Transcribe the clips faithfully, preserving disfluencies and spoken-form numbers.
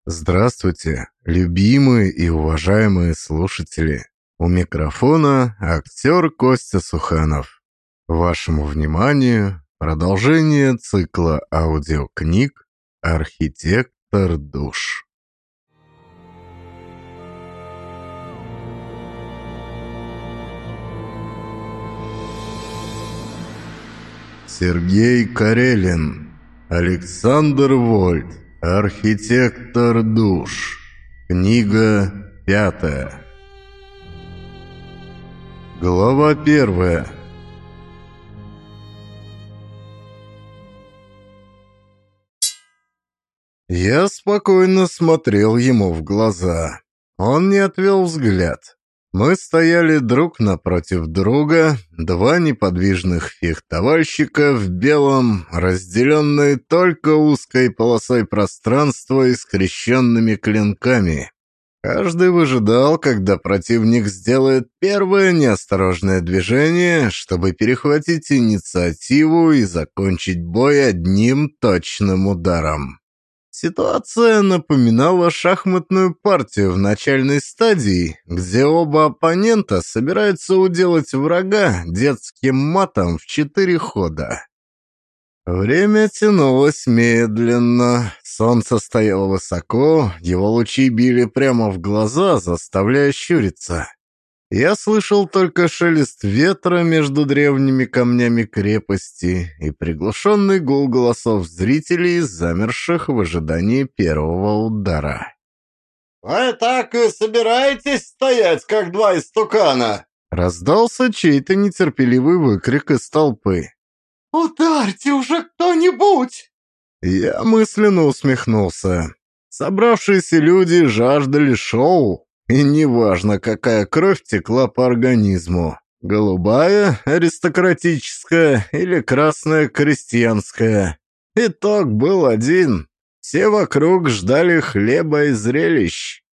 Здравствуйте, любимые и уважаемые слушатели. У микрофона актер Костя Суханов. Вашему вниманию продолжение цикла аудиокниг «Архитектор душ». Сергей Карелин, Александр Вольт, «Архитектор душ». Книга пятая. Глава первая. Я спокойно смотрел ему в глаза. Он не отвел взгляд. Мы стояли друг напротив друга, два неподвижных фехтовальщика в белом, разделенные только узкой полосой пространства и скрещенными клинками. Каждый выжидал, когда противник сделает первое неосторожное движение, чтобы перехватить инициативу и закончить бой одним точным ударом. Ситуация напоминала шахматную партию в начальной стадии, где оба оппонента собираются уделать врага детским матом в четыре хода. Время тянулось медленно, солнце стояло высоко, его лучи били прямо в глаза, заставляя щуриться. Я слышал только шелест ветра между древними камнями крепости и приглушенный гул голосов зрителей, замерших в ожидании первого удара. «Вы так и собираетесь стоять, как два истукана?» Раздался чей-то нетерпеливый выкрик из толпы. «Ударьте уже кто-нибудь!» Я мысленно усмехнулся. Собравшиеся люди жаждали шоу. И неважно, какая кровь текла по организму. Голубая, аристократическая или красная, крестьянская. Итог был один. Все вокруг ждали хлеба и зрелищ.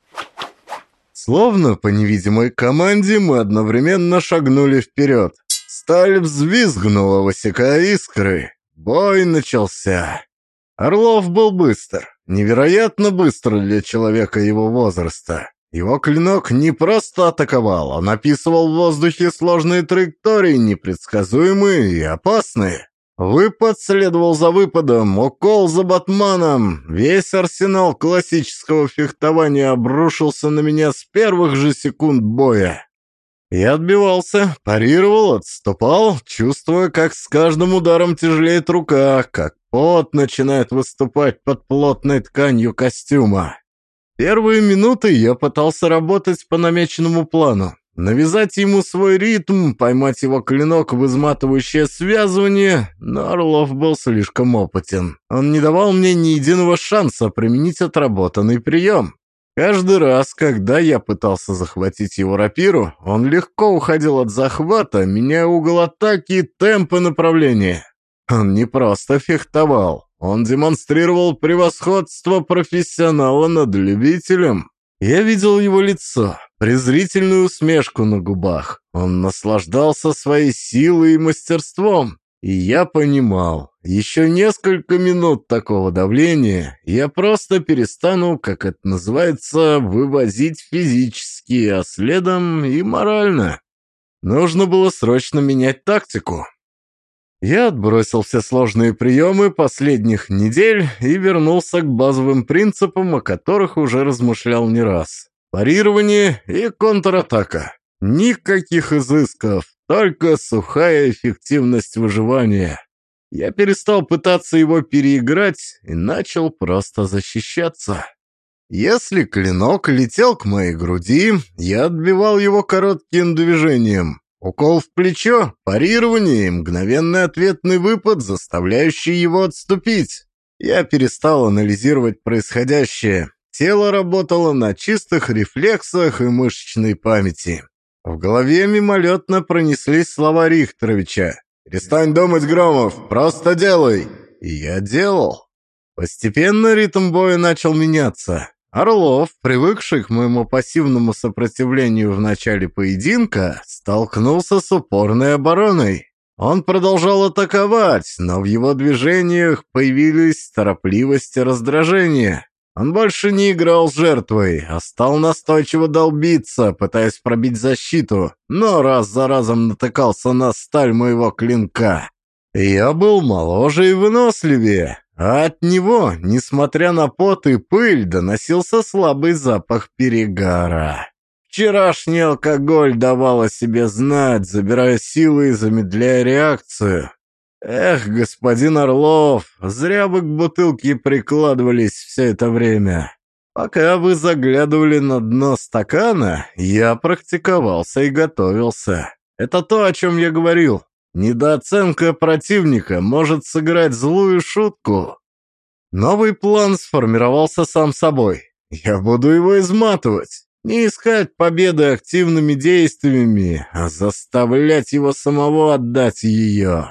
Словно по невидимой команде мы одновременно шагнули вперед. Сталь взвизгнула, высекая искры. Бой начался. Орлов был быстр. Невероятно быстр для человека его возраста. Его клинок не просто атаковал, он описывал в воздухе сложные траектории, непредсказуемые и опасные. Выпад следовал за выпадом, укол за батманом. Весь арсенал классического фехтования обрушился на меня с первых же секунд боя. Я отбивался, парировал, отступал, чувствуя, как с каждым ударом тяжелеет рука, как пот начинает выступать под плотной тканью костюма. Первые минуты я пытался работать по намеченному плану. Навязать ему свой ритм, поймать его клинок в изматывающее связывание, но Орлов был слишком опытен. Он не давал мне ни единого шанса применить отработанный прием. Каждый раз, когда я пытался захватить его рапиру, он легко уходил от захвата, меняя угол атаки и темпы направления. Он не просто фехтовал. Он демонстрировал превосходство профессионала над любителем. Я видел его лицо, презрительную усмешку на губах. Он наслаждался своей силой и мастерством. И я понимал, еще несколько минут такого давления, я просто перестану, как это называется, вывозить физически, а следом и морально. Нужно было срочно менять тактику. Я отбросил все сложные приемы последних недель и вернулся к базовым принципам, о которых уже размышлял не раз. Парирование и контратака. Никаких изысков, только сухая эффективность выживания. Я перестал пытаться его переиграть и начал просто защищаться. Если клинок летел к моей груди, я отбивал его коротким движением. Укол в плечо, парирование и мгновенный ответный выпад, заставляющий его отступить. Я перестал анализировать происходящее. Тело работало на чистых рефлексах и мышечной памяти. В голове мимолетно пронеслись слова Рихтеровича. «Перестань думать, Громов, просто делай!» И я делал. Постепенно ритм боя начал меняться. Орлов, привыкший к моему пассивному сопротивлению в начале поединка, столкнулся с упорной обороной. Он продолжал атаковать, но в его движениях появились торопливость и раздражение. Он больше не играл с жертвой, а стал настойчиво долбиться, пытаясь пробить защиту, но раз за разом натыкался на сталь моего клинка. Я был моложе и выносливее, а от него, несмотря на пот и пыль, доносился слабый запах перегара. Вчерашний алкоголь давал о себе знать, забирая силы и замедляя реакцию. Эх, господин Орлов, зря вы к бутылке прикладывались все это время. Пока вы заглядывали на дно стакана, я практиковался и готовился. Это то, о чем я говорил. Недооценка противника может сыграть злую шутку. Новый план сформировался сам собой. Я буду его изматывать. Не искать победы активными действиями, а заставлять его самого отдать ее.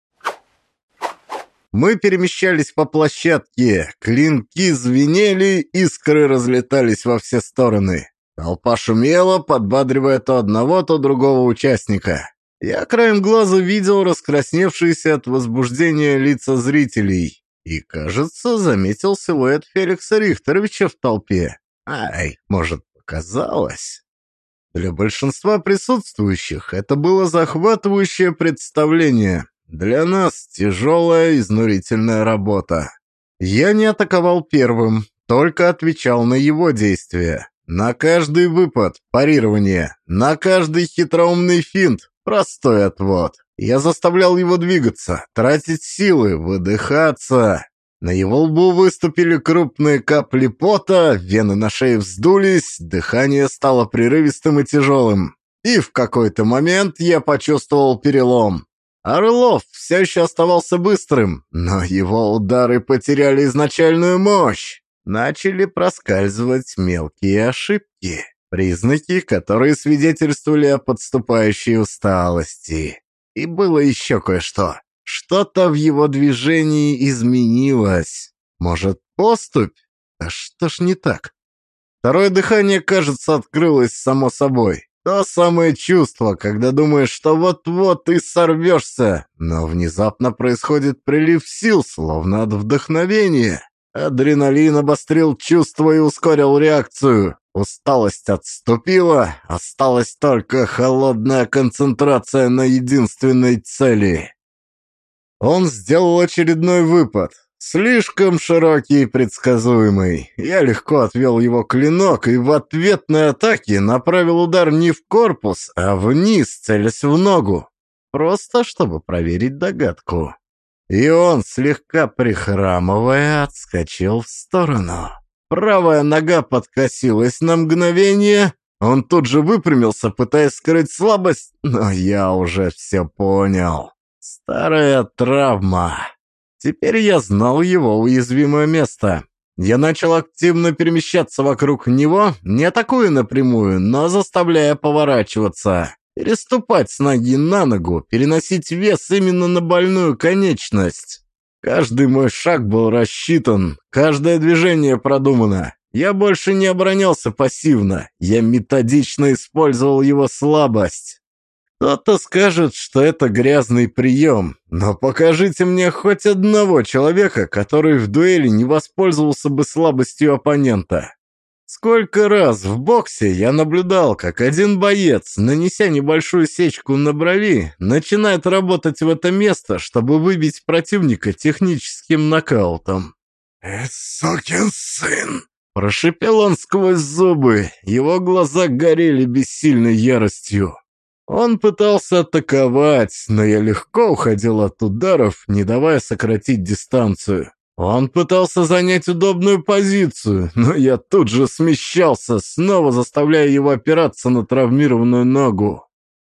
Мы перемещались по площадке, клинки звенели, искры разлетались во все стороны. Толпа шумела, подбадривая то одного, то другого участника. Я краем глаза видел раскрасневшиеся от возбуждения лица зрителей и, кажется, заметил силуэт Феликса Рихтеровича в толпе. Ай, может, показалось? Для большинства присутствующих это было захватывающее представление. Для нас тяжелая, изнурительная работа. Я не атаковал первым, только отвечал на его действия. На каждый выпад – парирование, на каждый хитроумный финт – простой отвод. Я заставлял его двигаться, тратить силы, выдыхаться. На его лбу выступили крупные капли пота, вены на шее вздулись, дыхание стало прерывистым и тяжелым. И в какой-то момент я почувствовал перелом. Орлов все еще оставался быстрым, но его удары потеряли изначальную мощь. Начали проскальзывать мелкие ошибки, признаки, которые свидетельствовали о подступающей усталости. И было еще кое-что. Что-то в его движении изменилось. Может, поступь? А что ж не так? Второе дыхание, кажется, открылось само собой. То самое чувство, когда думаешь, что вот-вот ты сорвешься, но внезапно происходит прилив сил, словно от вдохновения. Адреналин обострил чувства и ускорил реакцию. Усталость отступила, осталась только холодная концентрация на единственной цели. Он сделал очередной выпад. Слишком широкий и предсказуемый. Я легко отвел его клинок и в ответной атаке направил удар не в корпус, а вниз, целясь в ногу. Просто чтобы проверить догадку. И он, слегка прихрамывая, отскочил в сторону. Правая нога подкосилась на мгновение. Он тут же выпрямился, пытаясь скрыть слабость, но я уже все понял. Старая травма. Теперь я знал его уязвимое место. Я начал активно перемещаться вокруг него, не атакуя напрямую, но заставляя поворачиваться. Переступать с ноги на ногу, переносить вес именно на больную конечность. Каждый мой шаг был рассчитан, каждое движение продумано. Я больше не оборонялся пассивно, я методично использовал его слабость. Кто-то скажет, что это грязный прием, но покажите мне хоть одного человека, который в дуэли не воспользовался бы слабостью оппонента. Сколько раз в боксе я наблюдал, как один боец, нанеся небольшую сечку на брови, начинает работать в это место, чтобы выбить противника техническим нокаутом. «Э, сукин сын!» – прошипел он сквозь зубы, его глаза горели бессильной яростью. Он пытался атаковать, но я легко уходил от ударов, не давая сократить дистанцию. Он пытался занять удобную позицию, но я тут же смещался, снова заставляя его опираться на травмированную ногу.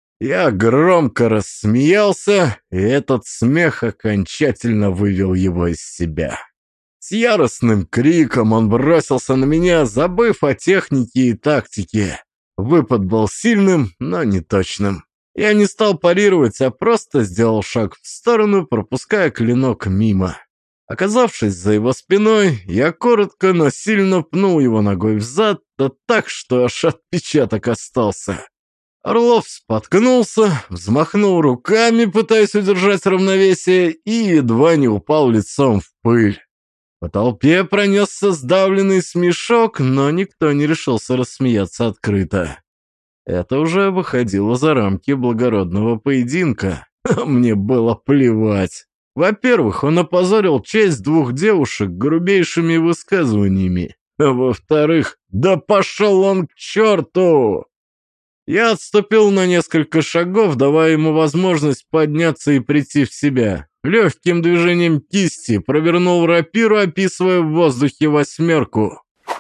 Я громко рассмеялся, и этот смех окончательно вывел его из себя. С яростным криком он бросился на меня, забыв о технике и тактике. Выпад был сильным, но не точным. Я не стал парировать, а просто сделал шаг в сторону, пропуская клинок мимо. Оказавшись за его спиной, я коротко, но сильно пнул его ногой взад, да так, что аж отпечаток остался. Орлов споткнулся, взмахнул руками, пытаясь удержать равновесие, и едва не упал лицом в пыль. По толпе пронесся сдавленный смешок, но никто не решился рассмеяться открыто. Это уже выходило за рамки благородного поединка. Мне было плевать. Во-первых, он опозорил честь двух девушек грубейшими высказываниями. А во-вторых, да пошел он к черту! Я отступил на несколько шагов, давая ему возможность подняться и прийти в себя. Легким движением кисти провернул рапиру, описывая в воздухе восьмерку.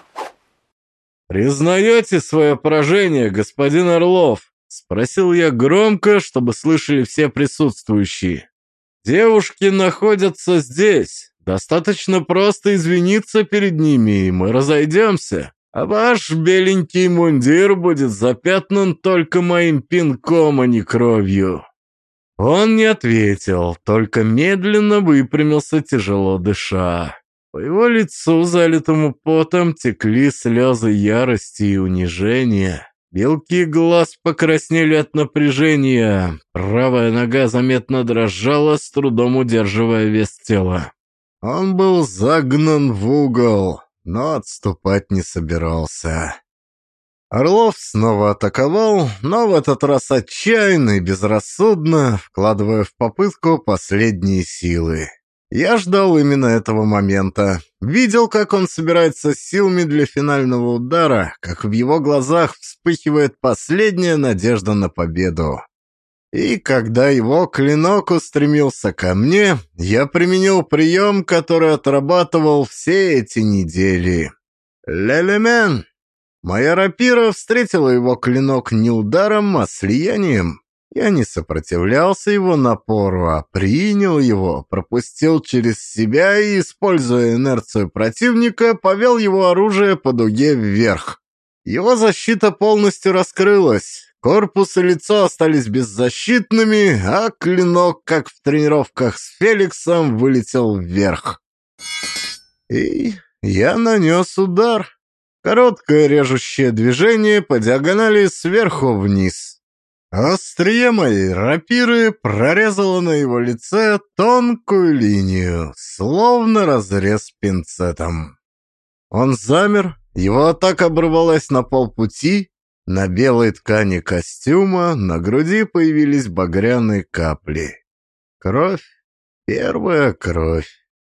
«Признаете свое поражение, господин Орлов?» — спросил я громко, чтобы слышали все присутствующие. «Девушки находятся здесь. Достаточно просто извиниться перед ними, и мы разойдемся. А ваш беленький мундир будет запятнан только моим пинком, а не кровью». Он не ответил, только медленно выпрямился, тяжело дыша. По его лицу, залитому потом, текли слезы ярости и унижения. Белки глаз покраснели от напряжения. Правая нога заметно дрожала, с трудом удерживая вес тела. Он был загнан в угол, но отступать не собирался. Орлов снова атаковал, но в этот раз отчаянно и безрассудно, вкладывая в попытку последние силы. Я ждал именно этого момента. Видел, как он собирается силами для финального удара, как в его глазах вспыхивает последняя надежда на победу. И когда его клинок устремился ко мне, я применил прием, который отрабатывал все эти недели. «Лелемен!» Моя рапира встретила его клинок не ударом, а слиянием. Я не сопротивлялся его напору, а принял его, пропустил через себя и, используя инерцию противника, повел его оружие по дуге вверх. Его защита полностью раскрылась. Корпус и лицо остались беззащитными, а клинок, как в тренировках с Феликсом, вылетел вверх. И я нанес удар. Короткое режущее движение по диагонали сверху вниз. Острие моей рапиры прорезало на его лице тонкую линию, словно разрез пинцетом. Он замер, его атака оборвалась на полпути. На белой ткани костюма на груди появились багряные капли. Кровь, первая кровь.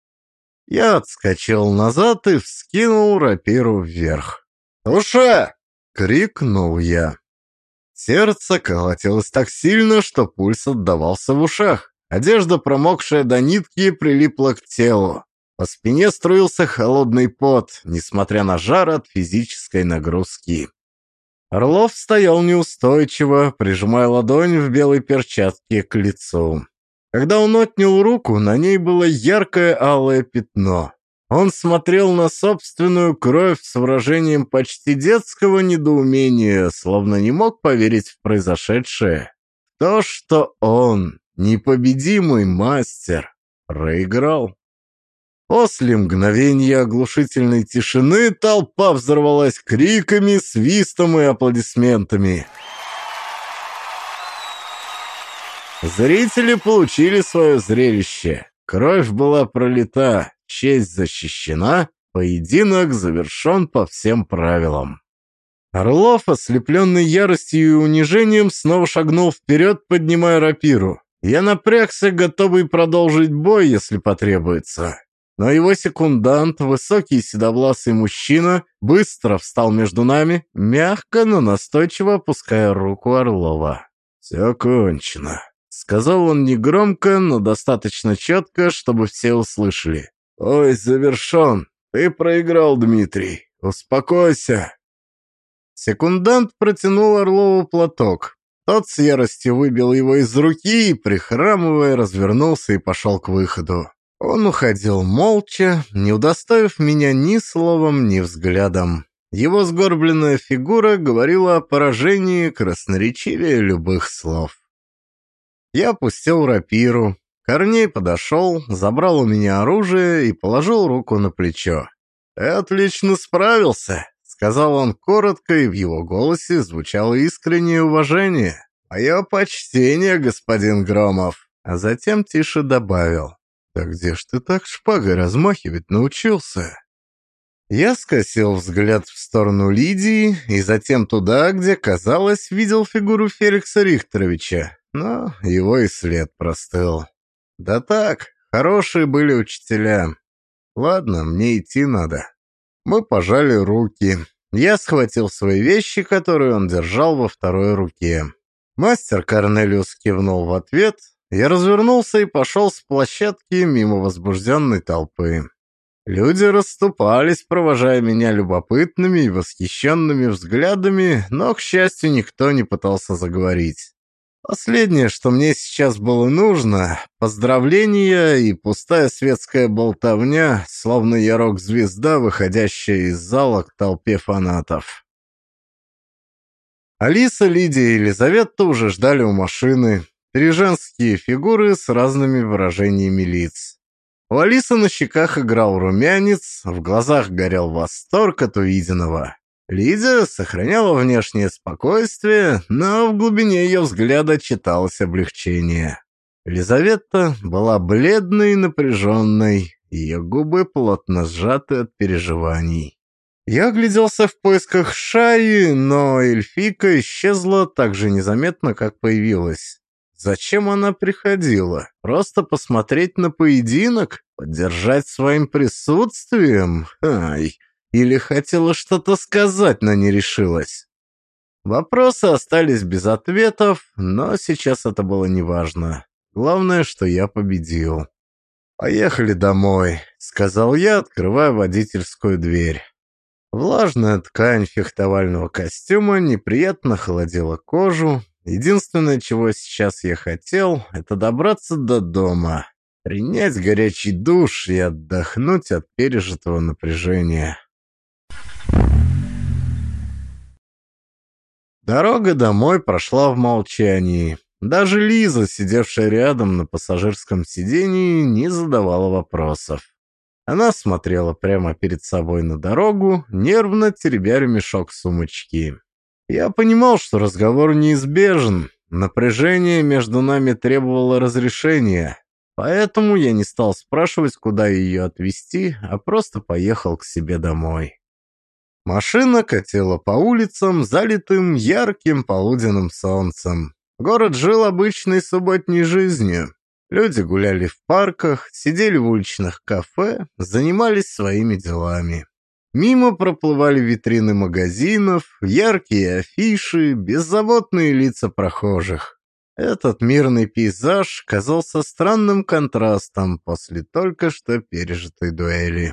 Я отскочил назад и вскинул рапиру вверх. «Туше!» — крикнул я. Сердце колотилось так сильно, что пульс отдавался в ушах. Одежда, промокшая до нитки, прилипла к телу. По спине струился холодный пот, несмотря на жар от физической нагрузки. Орлов стоял неустойчиво, прижимая ладонь в белой перчатке к лицу. Когда он отнял руку, на ней было яркое алое пятно. Он смотрел на собственную кровь с выражением почти детского недоумения, словно не мог поверить в произошедшее. То, что он, непобедимый мастер, проиграл. После мгновения оглушительной тишины толпа взорвалась криками, свистом и аплодисментами. Зрители получили свое зрелище. Кровь была пролита, честь защищена, поединок завершен по всем правилам. Орлов, ослепленный яростью и унижением, снова шагнул вперед, поднимая рапиру. Я напрягся, готовый продолжить бой, если потребуется. Но его секундант, высокий седовласый мужчина, быстро встал между нами, мягко, но настойчиво опуская руку Орлова. «Все кончено», — сказал он негромко, но достаточно четко, чтобы все услышали. «Ой, завершен. Ты проиграл, Дмитрий. Успокойся». Секундант протянул Орлову платок. Тот с яростью выбил его из руки и, прихрамывая, развернулся и пошел к выходу. Он уходил молча, не удостоив меня ни словом, ни взглядом. Его сгорбленная фигура говорила о поражении красноречивее любых слов. Я опустил рапиру. Корней подошел, забрал у меня оружие и положил руку на плечо. «Ты отлично справился», — сказал он коротко, и в его голосе звучало искреннее уважение. «Мое почтение, господин Громов», а затем тише добавил. «Так где ж ты так шпагой размахивать научился?» Я скосил взгляд в сторону Лидии и затем туда, где, казалось, видел фигуру Феликса Рихтеровича, но его и след простыл. Да так, хорошие были учителя. Ладно, мне идти надо. Мы пожали руки. Я схватил свои вещи, которые он держал во второй руке. Мастер Корнелиус кивнул в ответ. Я развернулся и пошел с площадки мимо возбужденной толпы. Люди расступались, провожая меня любопытными и восхищенными взглядами, но, к счастью, никто не пытался заговорить. Последнее, что мне сейчас было нужно — поздравления и пустая светская болтовня, словно я рок-звезда, выходящая из зала к толпе фанатов. Алиса, Лидия и Елизавета уже ждали у машины. Три женские фигуры с разными выражениями лиц. У Алисы на щеках играл румянец, в глазах горел восторг от увиденного. Лидия сохраняла внешнее спокойствие, но в глубине ее взгляда читалось облегчение. Елизавета была бледной и напряженной, ее губы плотно сжаты от переживаний. Я огляделся в поисках Шаи, но эльфийка исчезла так же незаметно, как появилась. Зачем она приходила? Просто посмотреть на поединок? Поддержать своим присутствием? Ай! Или хотела что-то сказать, но не решилась? Вопросы остались без ответов, но сейчас это было неважно. Главное, что я победил. «Поехали домой», — сказал я, открывая водительскую дверь. Влажная ткань фехтовального костюма неприятно холодила кожу. Единственное, чего сейчас я хотел, это добраться до дома, принять горячий душ и отдохнуть от пережитого напряжения. Дорога домой прошла в молчании. Даже Лиза, сидевшая рядом на пассажирском сидении, не задавала вопросов. Она смотрела прямо перед собой на дорогу, нервно теребя ремешок сумочки. Я понимал, что разговор неизбежен, напряжение между нами требовало разрешения, поэтому я не стал спрашивать, куда ее отвезти, а просто поехал к себе домой. Машина катила по улицам, залитым ярким полуденным солнцем. Город жил обычной субботней жизнью. Люди гуляли в парках, сидели в уличных кафе, занимались своими делами. Мимо проплывали витрины магазинов, яркие афиши, беззаботные лица прохожих. Этот мирный пейзаж казался странным контрастом после только что пережитой дуэли.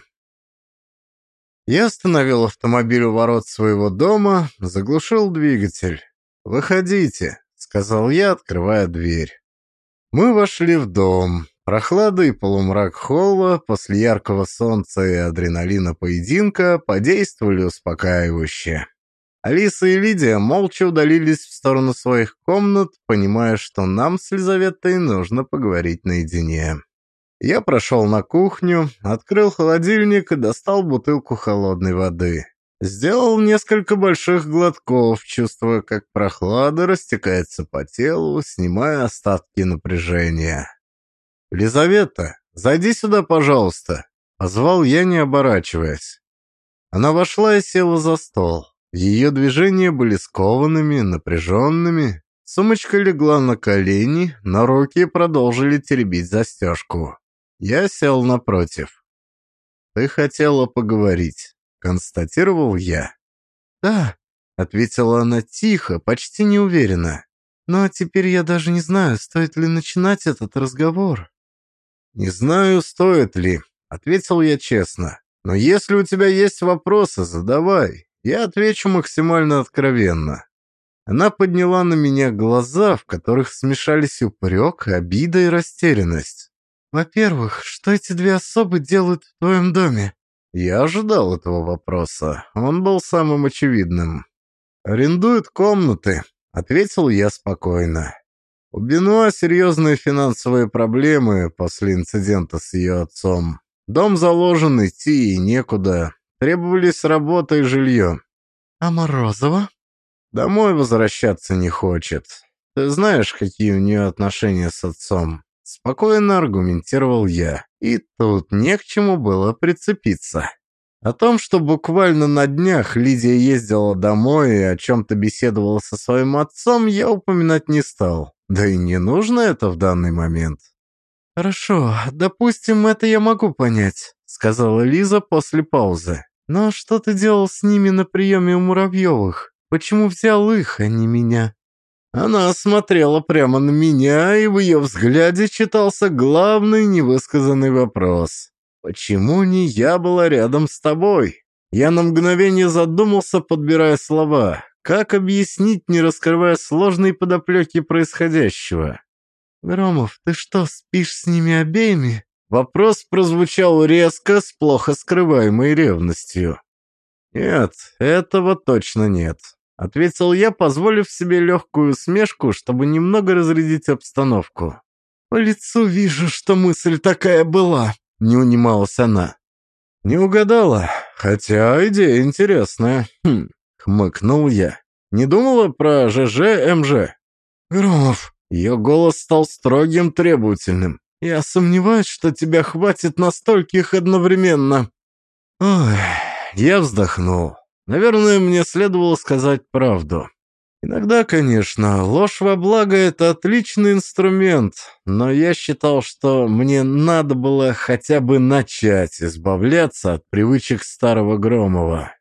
Я остановил автомобиль у ворот своего дома, заглушил двигатель. «Выходите», — сказал я, открывая дверь. Мы вошли в дом. Прохлада и полумрак холла после яркого солнца и адреналина поединка подействовали успокаивающе. Алиса и Лидия молча удалились в сторону своих комнат, понимая, что нам с Лизаветой нужно поговорить наедине. Я прошел на кухню, открыл холодильник и достал бутылку холодной воды. Сделал несколько больших глотков, чувствуя, как прохлада растекается по телу, снимая остатки напряжения. «Лизавета, зайди сюда, пожалуйста», — позвал я, не оборачиваясь. Она вошла и села за стол. Ее движения были скованными, напряженными. Сумочка легла на колени, но руки продолжили теребить застежку. Я сел напротив. «Ты хотела поговорить», — констатировал я. «Да», — ответила она тихо, почти неуверенно. «Но теперь я даже не знаю, стоит ли начинать этот разговор». «Не знаю, стоит ли», — ответил я честно. «Но если у тебя есть вопросы, задавай. Я отвечу максимально откровенно». Она подняла на меня глаза, в которых смешались упрек, обида и растерянность. «Во-первых, что эти две особы делают в твоем доме?» Я ожидал этого вопроса. Он был самым очевидным. «Арендуют комнаты», — ответил я спокойно. У Бенуа серьезные финансовые проблемы после инцидента с ее отцом. Дом заложен, идти и некуда. Требовались работа и жилье. «А Морозова?» «Домой возвращаться не хочет. Ты знаешь, какие у нее отношения с отцом?» Спокойно аргументировал я. И тут не к чему было прицепиться. О том, что буквально на днях Лидия ездила домой и о чем-то беседовала со своим отцом, я упоминать не стал. Да и не нужно это в данный момент. «Хорошо, допустим, это я могу понять», — сказала Лиза после паузы. «Но что ты делал с ними на приеме у Муравьевых? Почему взял их, а не меня?» Она смотрела прямо на меня, и в ее взгляде читался главный невысказанный вопрос. «Почему не я была рядом с тобой?» Я на мгновение задумался, подбирая слова. Как объяснить, не раскрывая сложной подоплеки происходящего? «Громов, ты что, спишь с ними обеими?» Вопрос прозвучал резко, с плохо скрываемой ревностью. «Нет, этого точно нет», — ответил я, позволив себе легкую усмешку, чтобы немного разрядить обстановку. «По лицу вижу, что мысль такая была», — не унималась она. «Не угадала, хотя идея интересная. Хм», — хмыкнул я. «Не думала про ЖЖ-МЖ?» «Громов». Ее голос стал строгим, требовательным. «Я сомневаюсь, что тебя хватит на стольких одновременно». Ой, я вздохнул. Наверное, мне следовало сказать правду. Иногда, конечно, ложь во благо — это отличный инструмент, но я считал, что мне надо было хотя бы начать избавляться от привычек старого Громова.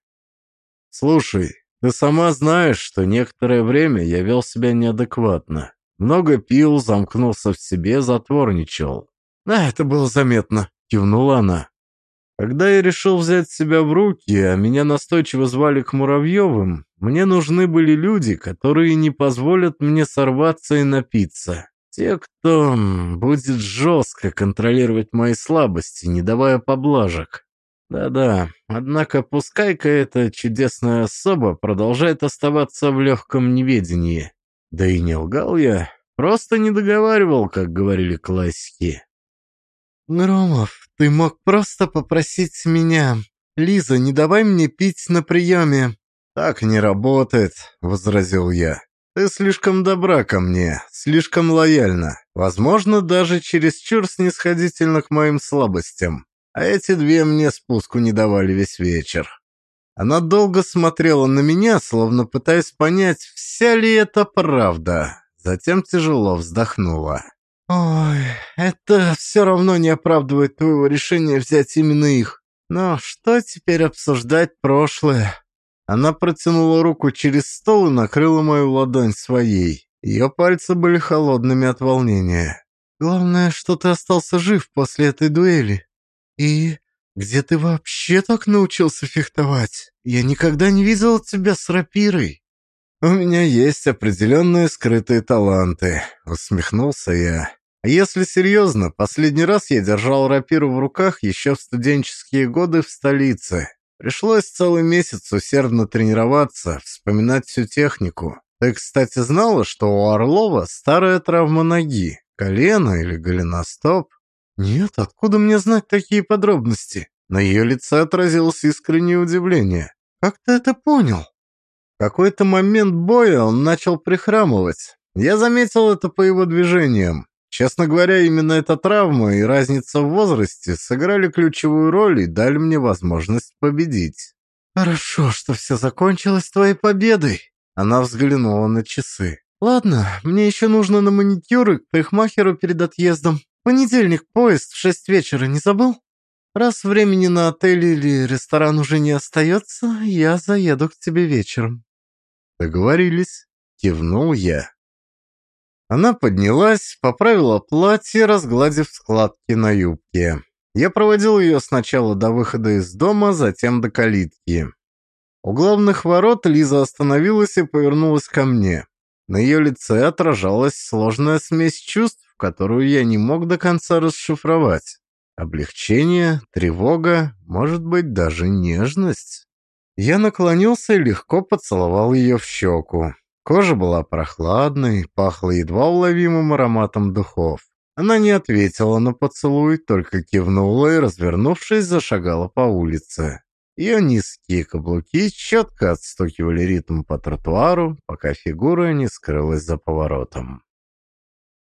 «Слушай, ты сама знаешь, что некоторое время я вел себя неадекватно. Много пил, замкнулся в себе, затворничал». «Да, это было заметно», — кивнула она. «Когда я решил взять себя в руки, а меня настойчиво звали к Муравьевым, мне нужны были люди, которые не позволят мне сорваться и напиться. Те, кто будет жестко контролировать мои слабости, не давая поблажек. Да-да, однако пускай-ка эта чудесная особа продолжает оставаться в легком неведении. Да и не лгал я, просто не договаривал, как говорили классики». «Громов, ты мог просто попросить меня. Лиза, не давай мне пить на приеме». «Так не работает», — возразил я. «Ты слишком добра ко мне, слишком лояльна, возможно, даже чересчур снисходительна к моим слабостям. А эти две мне спуску не давали весь вечер». Она долго смотрела на меня, словно пытаясь понять, вся ли это правда. Затем тяжело вздохнула. «Ой, это все равно не оправдывает твоего решения взять именно их. Но что теперь обсуждать прошлое?» Она протянула руку через стол и накрыла мою ладонь своей. Ее пальцы были холодными от волнения. «Главное, что ты остался жив после этой дуэли. И где ты вообще так научился фехтовать? Я никогда не видел тебя с рапирой». «У меня есть определенные скрытые таланты», — усмехнулся я. А если серьезно, последний раз я держал рапиру в руках еще в студенческие годы в столице. Пришлось целый месяц усердно тренироваться, вспоминать всю технику. Ты, кстати, знала, что у Орлова старая травма ноги? Колено или голеностоп? Нет, откуда мне знать такие подробности? На ее лице отразилось искреннее удивление. Как ты это понял? В какой-то момент боя он начал прихрамывать. Я заметил это по его движениям. Честно говоря, именно эта травма и разница в возрасте сыграли ключевую роль и дали мне возможность победить. «Хорошо, что все закончилось твоей победой», — она взглянула на часы. «Ладно, мне еще нужно на маникюр и к парикмахеру перед отъездом. Понедельник поезд в шесть вечера, не забыл? Раз времени на отель или ресторан уже не остается, я заеду к тебе вечером». «Договорились», — кивнул я. Она поднялась, поправила платье, разгладив складки на юбке. Я проводил ее сначала до выхода из дома, затем до калитки. У главных ворот Лиза остановилась и повернулась ко мне. На ее лице отражалась сложная смесь чувств, которую я не мог до конца расшифровать. Облегчение, тревога, может быть, даже нежность. Я наклонился и легко поцеловал ее в щеку. Кожа была прохладной, пахла едва уловимым ароматом духов. Она не ответила на поцелуй, только кивнула и, развернувшись, зашагала по улице. Ее низкие каблуки четко отстукивали ритм по тротуару, пока фигура не скрылась за поворотом.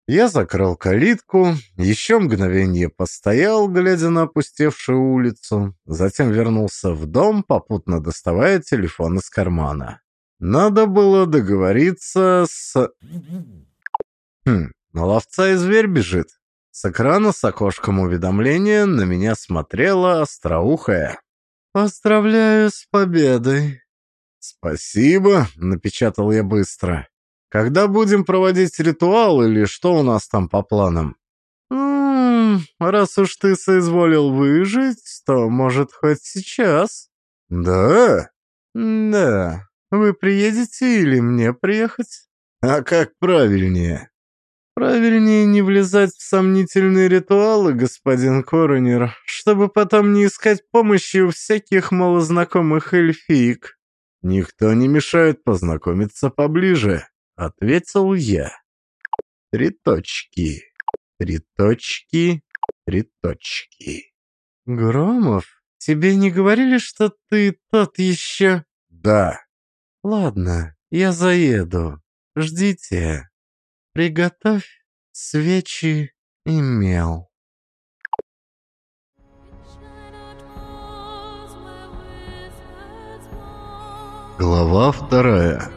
Я закрыл калитку, еще мгновение постоял, глядя на опустевшую улицу, затем вернулся в дом, попутно доставая телефон из кармана. Надо было договориться с... Хм, на ловца и зверь бежит. С экрана с окошком уведомления на меня смотрела остроухая. «Поздравляю с победой!» «Спасибо», — напечатал я быстро. «Когда будем проводить ритуал или что у нас там по планам?» «М-м, раз уж ты соизволил выжить, то, может, хоть сейчас?» «Да?» «Да. Вы приедете или мне приехать?» «А как правильнее?» «Правильнее не влезать в сомнительные ритуалы, господин Коронер, чтобы потом не искать помощи у всяких малознакомых эльфиек». «Никто не мешает познакомиться поближе», — ответил я. Три точки, три точки, три точки. «Громов, тебе не говорили, что ты тот еще?» «Да». «Ладно, я заеду. Ждите. Приготовь свечи и мел». Глава вторая.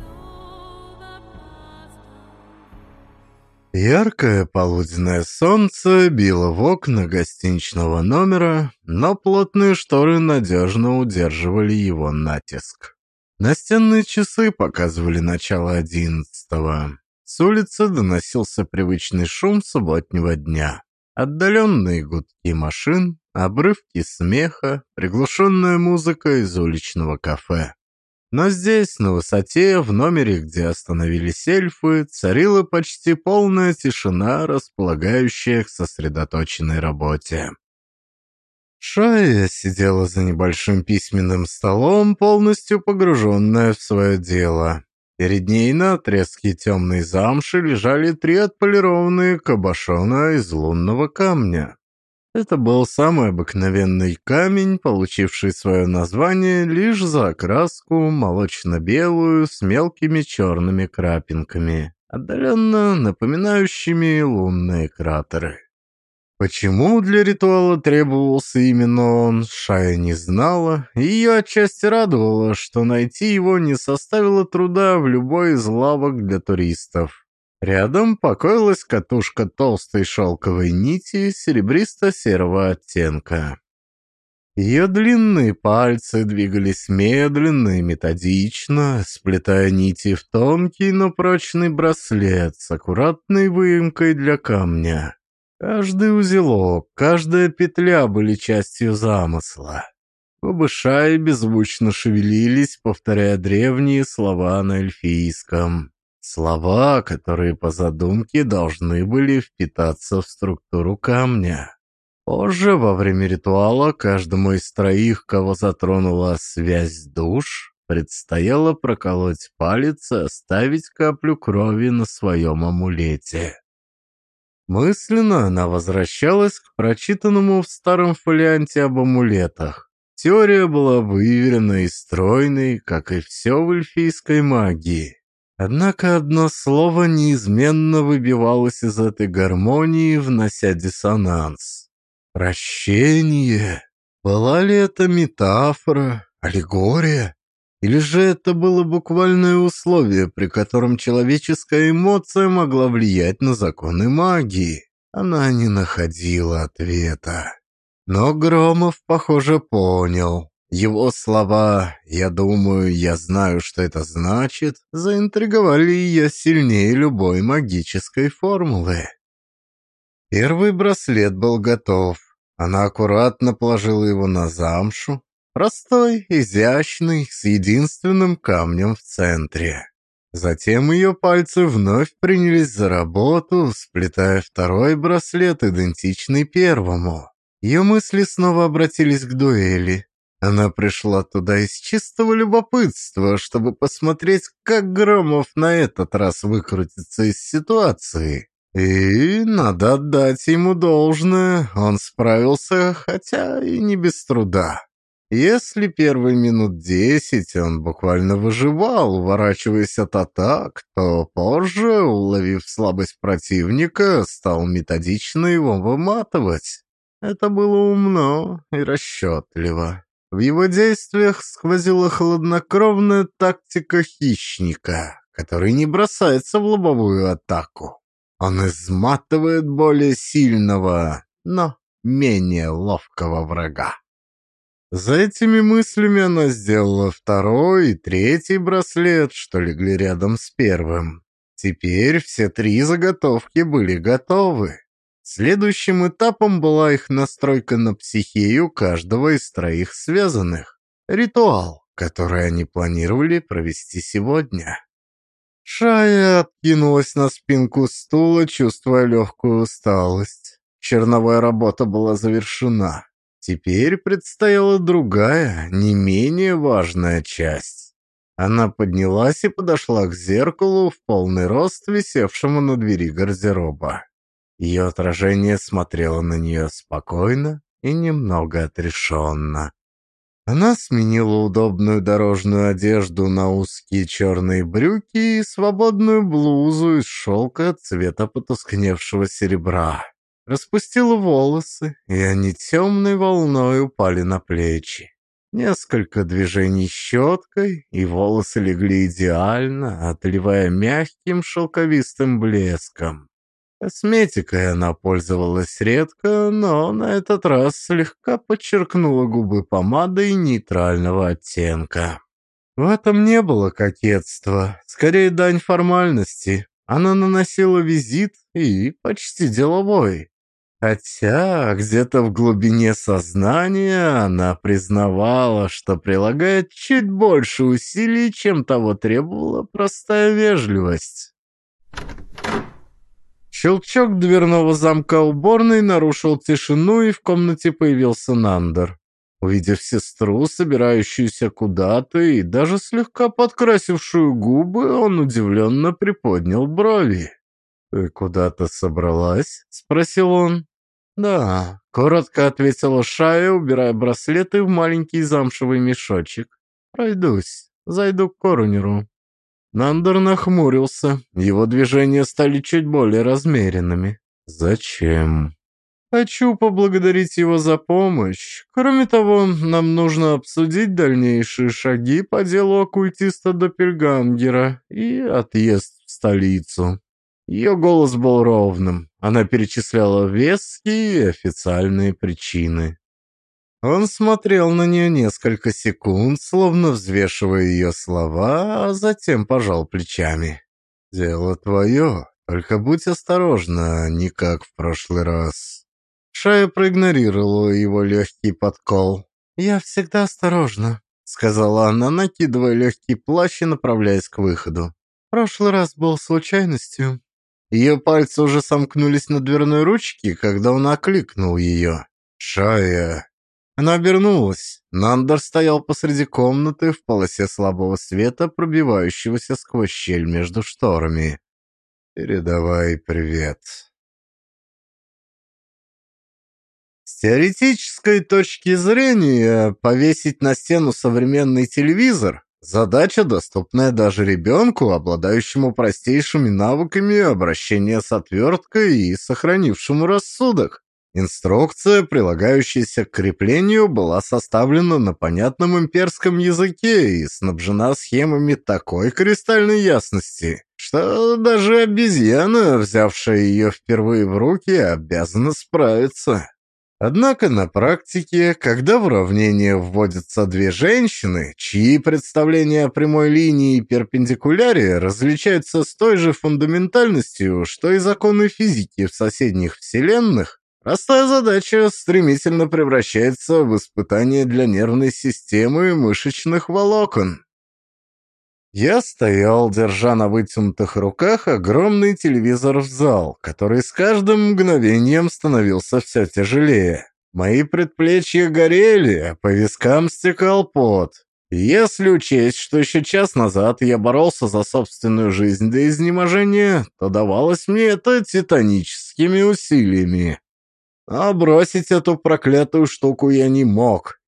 Яркое полуденное солнце било в окна гостиничного номера, но плотные шторы надежно удерживали его натиск. Настенные часы показывали начало одиннадцатого. С улицы доносился привычный шум субботнего дня. Отдаленные гудки машин, обрывки смеха, приглушенная музыка из уличного кафе. Но здесь, на высоте, в номере, где остановились эльфы, царила почти полная тишина, располагающая к сосредоточенной работе. Шая сидела за небольшим письменным столом, полностью погруженная в свое дело. Перед ней на отрезке темной замши лежали три отполированные кабошона из лунного камня. Это был самый обыкновенный камень, получивший свое название лишь за окраску молочно-белую с мелкими черными крапинками, отдаленно напоминающими лунные кратеры. Почему для ритуала требовался именно он, Шая не знала, и ее отчасти радовало, что найти его не составило труда в любой из лавок для туристов. Рядом покоилась катушка толстой шелковой нити серебристо-серого оттенка. Ее длинные пальцы двигались медленно и методично, сплетая нити в тонкий, но прочный браслет с аккуратной выемкой для камня. Каждый узелок, каждая петля были частью замысла. Губы Шаи беззвучно шевелились, повторяя древние слова на эльфийском. Слова, которые по задумке должны были впитаться в структуру камня. Позже, во время ритуала, каждому из троих, кого затронула связь душ, предстояло проколоть палец и оставить каплю крови на своем амулете. Мысленно она возвращалась к прочитанному в старом фолианте об амулетах. Теория была выверенной и стройной, как и все в эльфийской магии. Однако одно слово неизменно выбивалось из этой гармонии, внося диссонанс. Прощение. Была ли это метафора, аллегория? Или же это было буквальное условие, при котором человеческая эмоция могла влиять на законы магии? Она не находила ответа. Но Громов, похоже, понял. Его слова «я думаю, я знаю, что это значит» заинтриговали ее сильнее любой магической формулы. Первый браслет был готов. Она аккуратно положила его на замшу. Простой, изящный, с единственным камнем в центре. Затем ее пальцы вновь принялись за работу, сплетая второй браслет, идентичный первому. Ее мысли снова обратились к дуэли. Она пришла туда из чистого любопытства, чтобы посмотреть, как Громов на этот раз выкрутится из ситуации. И надо отдать ему должное, он справился, хотя и не без труда. Если первые минут десять он буквально выживал, уворачиваясь от атак, то позже, уловив слабость противника, стал методично его выматывать. Это было умно и расчетливо. В его действиях сквозила хладнокровная тактика хищника, который не бросается в лобовую атаку. Он изматывает более сильного, но менее ловкого врага. За этими мыслями она сделала второй и третий браслет, что легли рядом с первым. Теперь все три заготовки были готовы. Следующим этапом была их настройка на психею каждого из троих связанных. Ритуал, который они планировали провести сегодня. Шая откинулась на спинку стула, чувствуя легкую усталость. Черновая работа была завершена. Теперь предстояла другая, не менее важная часть. Она поднялась и подошла к зеркалу в полный рост, висевшему на двери гардероба. Ее отражение смотрело на нее спокойно и немного отрешенно. Она сменила удобную дорожную одежду на узкие черные брюки и свободную блузу из шелка цвета потускневшего серебра. Распустила волосы, и они темной волной упали на плечи. Несколько движений щеткой, и волосы легли идеально, отливая мягким шелковистым блеском. Косметикой она пользовалась редко, но на этот раз слегка подчеркнула губы помадой нейтрального оттенка. В этом не было кокетства, скорее дань формальности. Она наносила визит и почти деловой. Хотя где-то в глубине сознания она признавала, что прилагает чуть больше усилий, чем того требовала простая вежливость. Щелчок дверного замка уборной нарушил тишину, и в комнате появился Нандер. Увидев сестру, собирающуюся куда-то и даже слегка подкрасившую губы, он удивленно приподнял брови. «Ты куда-то собралась?» — спросил он. «Да», — коротко ответила Шая, убирая браслеты в маленький замшевый мешочек. «Пройдусь, зайду к коронеру». Нандер нахмурился, его движения стали чуть более размеренными. «Зачем?» «Хочу поблагодарить его за помощь. Кроме того, нам нужно обсудить дальнейшие шаги по делу оккультиста Доппельгангера и отъезд в столицу». Ее голос был ровным. Она перечисляла веские и официальные причины. Он смотрел на нее несколько секунд, словно взвешивая ее слова, а затем пожал плечами. «Дело твое, только будь осторожна, не как в прошлый раз». Шая проигнорировала его легкий подкол. «Я всегда осторожна», — сказала она, накидывая легкий плащ и направляясь к выходу. «Прошлый раз был случайностью». Ее пальцы уже сомкнулись на дверной ручке, когда он окликнул ее. «Шая!» Она обернулась. Нандер стоял посреди комнаты в полосе слабого света, пробивающегося сквозь щель между шторами. «Передавай привет». С теоретической точки зрения, повесить на стену современный телевизор – задача, доступная даже ребенку, обладающему простейшими навыками обращения с отверткой и сохранившему рассудок. Инструкция, прилагающаяся к креплению, была составлена на понятном имперском языке и снабжена схемами такой кристальной ясности, что даже обезьяна, взявшая ее впервые в руки, обязана справиться. Однако на практике, когда в уравнение вводятся две женщины, чьи представления о прямой линии и перпендикуляре различаются с той же фундаментальностью, что и законы физики в соседних вселенных, простая задача стремительно превращается в испытание для нервной системы и мышечных волокон. Я стоял, держа на вытянутых руках огромный телевизор в зал, который с каждым мгновением становился все тяжелее. Мои предплечья горели, а по вискам стекал пот. И если учесть, что еще час назад я боролся за собственную жизнь до изнеможения, то давалось мне это титаническими усилиями. А бросить эту проклятую штуку я не мог.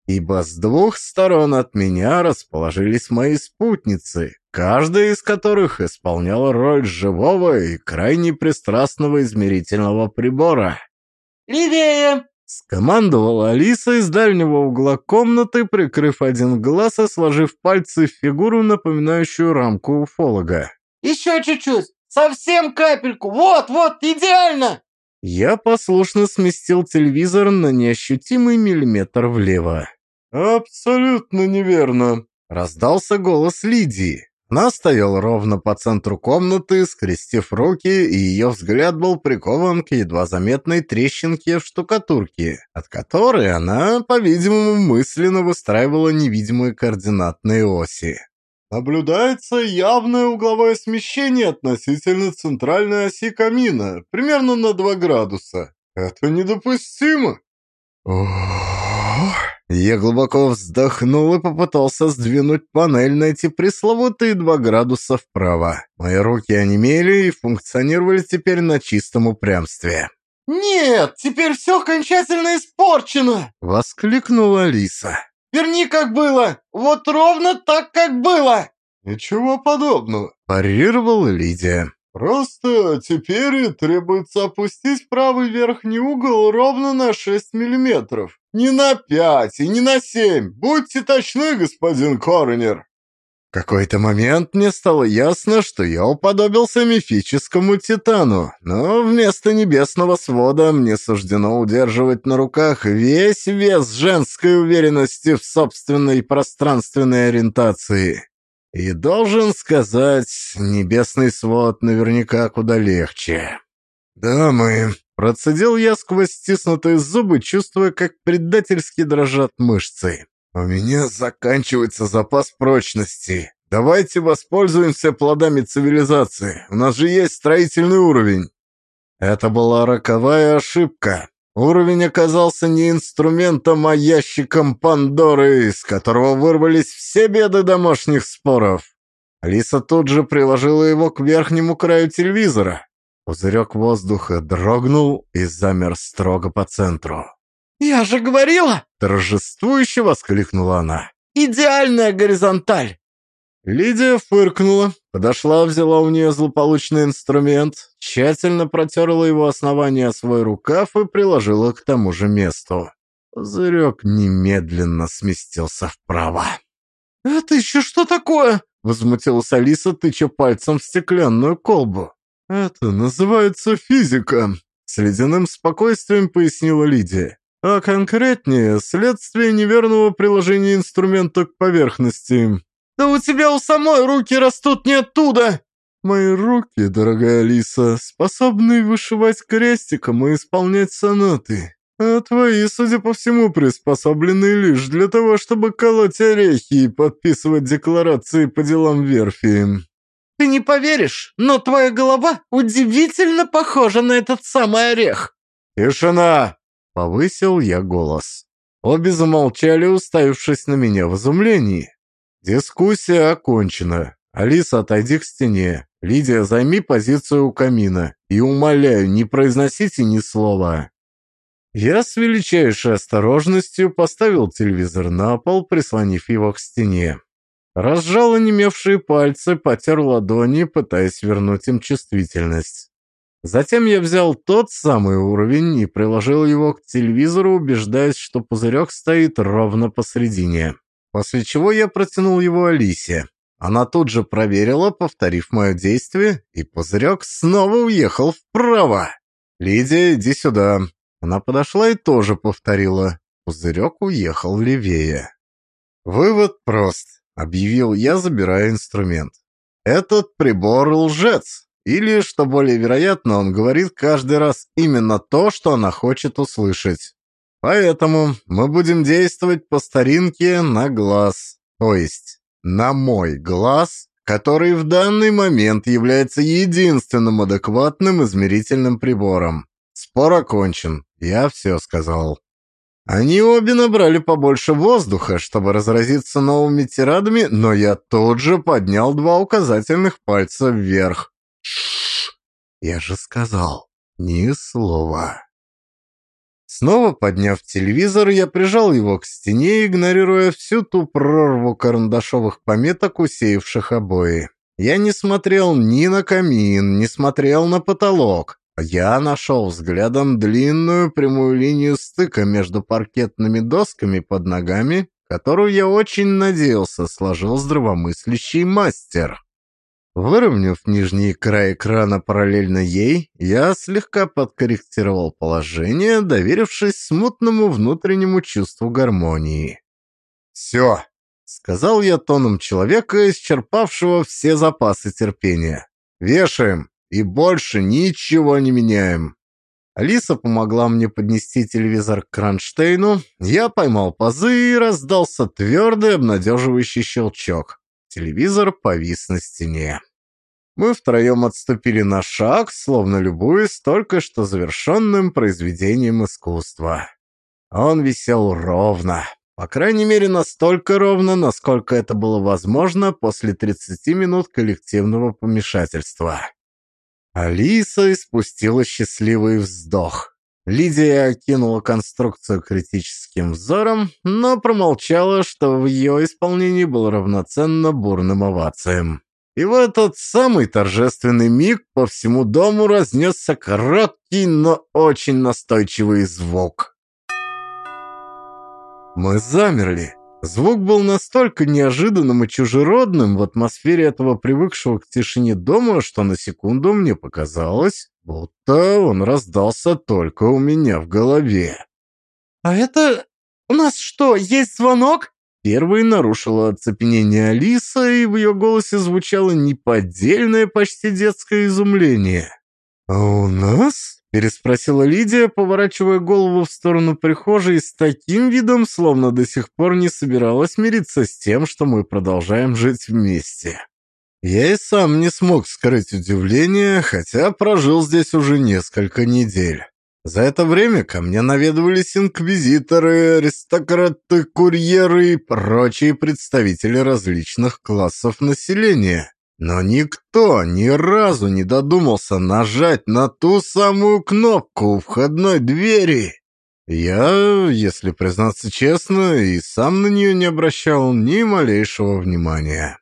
ибо с двух сторон от меня расположились мои спутницы, каждая из которых исполняла роль живого и крайне пристрастного измерительного прибора. «Левее!» — скомандовала Алиса из дальнего угла комнаты, прикрыв один глаз и сложив пальцы в фигуру, напоминающую рамку уфолога. «Еще чуть-чуть! Совсем капельку! Вот, вот, идеально!» Я послушно сместил телевизор на неощутимый миллиметр влево. «Абсолютно неверно», — раздался голос Лидии. Она стояла ровно по центру комнаты, скрестив руки, и ее взгляд был прикован к едва заметной трещинке в штукатурке, от которой она, по-видимому, мысленно выстраивала невидимые координатные оси. «Наблюдается явное угловое смещение относительно центральной оси камина, примерно на два градуса. Это недопустимо!» Ох. Я глубоко вздохнул и попытался сдвинуть панель на эти пресловутые два градуса вправо. Мои руки онемели и функционировали теперь на чистом упрямстве. «Нет, теперь все окончательно испорчено!» — воскликнула Алиса. «Верни, как было! Вот ровно так, как было!» «Ничего подобного», – парировала Лидия. «Просто теперь требуется опустить правый верхний угол ровно на шесть миллиметров. Не на пять и не на семь. Будьте точны, господин Коронер». В какой-то момент мне стало ясно, что я уподобился мифическому титану, но вместо небесного свода мне суждено удерживать на руках весь вес женской уверенности в собственной пространственной ориентации. И должен сказать, небесный свод наверняка куда легче. «Дамы», — процедил я сквозь стиснутые зубы, чувствуя, как предательски дрожат мышцы. «У меня заканчивается запас прочности. Давайте воспользуемся плодами цивилизации. У нас же есть строительный уровень». Это была роковая ошибка. Уровень оказался не инструментом, а ящиком Пандоры, из которого вырвались все беды домашних споров. Алиса тут же приложила его к верхнему краю телевизора. Пузырек воздуха дрогнул и замер строго по центру. «Я же говорила!» – торжествующе воскликнула она. «Идеальная горизонталь!» Лидия фыркнула, подошла, взяла у нее злополучный инструмент, тщательно протерла его основание о свой рукав и приложила к тому же месту. Пузырек немедленно сместился вправо. «Это еще что такое?» – возмутилась Алиса, тыча пальцем в стеклянную колбу. «Это называется физика», – с ледяным спокойствием пояснила Лидия. «А конкретнее, следствие неверного приложения инструмента к поверхности». «Да у тебя у самой руки растут не оттуда!» «Мои руки, дорогая Алиса, способны вышивать крестиком и исполнять сонаты, а твои, судя по всему, приспособлены лишь для того, чтобы колоть орехи и подписывать декларации по делам верфи». «Ты не поверишь, но твоя голова удивительно похожа на этот самый орех!» «Тишина!» — повысил я голос. Обе замолчали, уставившись на меня в изумлении. «Дискуссия окончена. Алиса, отойди к стене. Лидия, займи позицию у камина. И умоляю, не произносите ни слова». Я с величайшей осторожностью поставил телевизор на пол, прислонив его к стене. Разжал онемевшие пальцы, потер ладони, пытаясь вернуть им чувствительность. Затем я взял тот самый уровень и приложил его к телевизору, убеждаясь, что пузырек стоит ровно посредине. После чего я протянул его Алисе. Она тут же проверила, повторив мое действие, и пузырек снова уехал вправо. «Лидия, иди сюда». Она подошла и тоже повторила. Пузырек уехал левее. «Вывод прост», — объявил я, забирая инструмент. «Этот прибор лжец. Или, что более вероятно, он говорит каждый раз именно то, что она хочет услышать. Поэтому мы будем действовать по старинке на глаз, то есть на мой глаз, который в данный момент является единственным адекватным измерительным прибором. Спор окончен, я все сказал». Они обе набрали побольше воздуха, чтобы разразиться новыми тирадами, но я тут же поднял два указательных пальца вверх. «Шш! Я же сказал, ни слова». Снова подняв телевизор, я прижал его к стене, игнорируя всю ту прорву карандашовых пометок, усеявших обои. Я не смотрел ни на камин, не смотрел на потолок. Я нашел взглядом длинную прямую линию стыка между паркетными досками под ногами, которую, я очень надеялся, сложил здравомыслящий мастер. Выровняв нижний край экрана параллельно ей, я слегка подкорректировал положение, доверившись смутному внутреннему чувству гармонии. «Все», — сказал я тоном человека, исчерпавшего все запасы терпения. «Вешаем и больше ничего не меняем». Алиса помогла мне поднести телевизор к кронштейну, я поймал пазы и раздался твердый обнадеживающий щелчок. Телевизор повис на стене. Мы втроем отступили на шаг, словно любуясь только что завершенным произведением искусства. Он висел ровно, по крайней мере настолько ровно, насколько это было возможно после тридцати минут коллективного помешательства. Алиса испустила счастливый вздох. Лидия окинула конструкцию критическим взором, но промолчала, что в ее исполнении было равноценно бурным овациям. И в этот самый торжественный миг по всему дому разнесся короткий, но очень настойчивый звук. Мы замерли. Звук был настолько неожиданным и чужеродным в атмосфере этого привыкшего к тишине дома, что на секунду мне показалось, будто он раздался только у меня в голове. «А это... у нас что, есть звонок?» Первой нарушила оцепенение Алиса, и в ее голосе звучало неподдельное, почти детское изумление. «А у нас?» – переспросила Лидия, поворачивая голову в сторону прихожей с таким видом, словно до сих пор не собиралась мириться с тем, что мы продолжаем жить вместе. Я и сам не смог скрыть удивление, хотя прожил здесь уже несколько недель. За это время ко мне наведывались инквизиторы, аристократы, курьеры и прочие представители различных классов населения. Но никто ни разу не додумался нажать на ту самую кнопку у входной двери. Я, если признаться честно, и сам на нее не обращал ни малейшего внимания.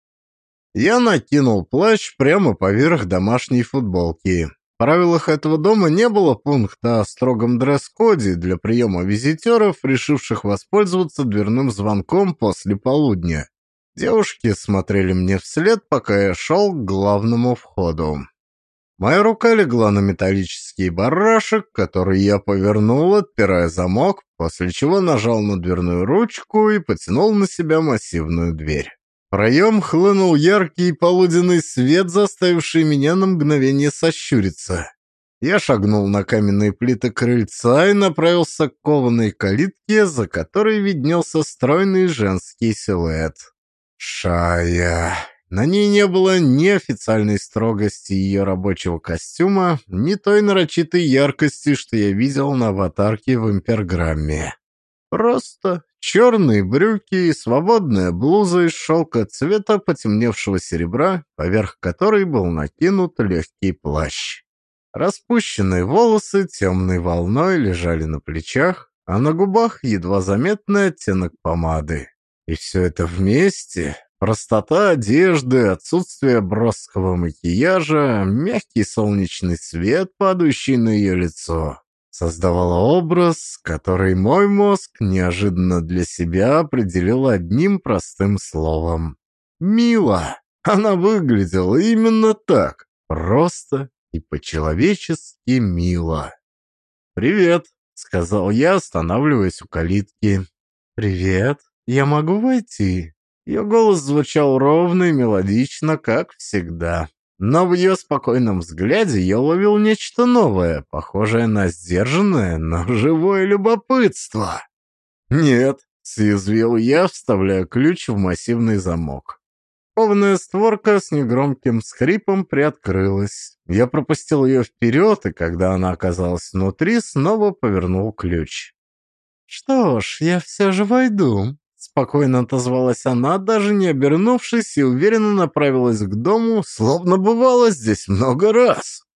Я накинул плащ прямо поверх домашней футболки. В правилах этого дома не было пункта о строгом дресс-коде для приема визитеров, решивших воспользоваться дверным звонком после полудня. Девушки смотрели мне вслед, пока я шел к главному входу. Моя рука легла на металлический барашек, который я повернул, отпирая замок, после чего нажал на дверную ручку и потянул на себя массивную дверь. В проем хлынул яркий полуденный свет, заставивший меня на мгновение сощуриться. Я шагнул на каменные плиты крыльца и направился к кованой калитке, за которой виднелся стройный женский силуэт. Шая. На ней не было ни официальной строгости ее рабочего костюма, ни той нарочитой яркости, что я видел на аватарке в имперграмме. Просто черные брюки и свободная блуза из шелка цвета потемневшего серебра, поверх которой был накинут легкий плащ. Распущенные волосы темной волной лежали на плечах, а на губах едва заметный оттенок помады. И все это вместе, простота одежды, отсутствие броского макияжа, мягкий солнечный свет, падающий на ее лицо, создавало образ, который мой мозг неожиданно для себя определил одним простым словом. «Мило». Она выглядела именно так, просто и по-человечески мило. «Привет», — сказал я, останавливаясь у калитки. «Привет. Я могу войти?» Ее голос звучал ровно и мелодично, как всегда. Но в ее спокойном взгляде я уловил нечто новое, похожее на сдержанное, но живое любопытство. «Нет», — съязвил я, вставляя ключ в массивный замок. Кованая створка с негромким скрипом приоткрылась. Я пропустил ее вперед, и когда она оказалась внутри, снова повернул ключ. «Что ж, я все же войду», — спокойно отозвалась она, даже не обернувшись, и уверенно направилась к дому, словно бывала здесь много раз.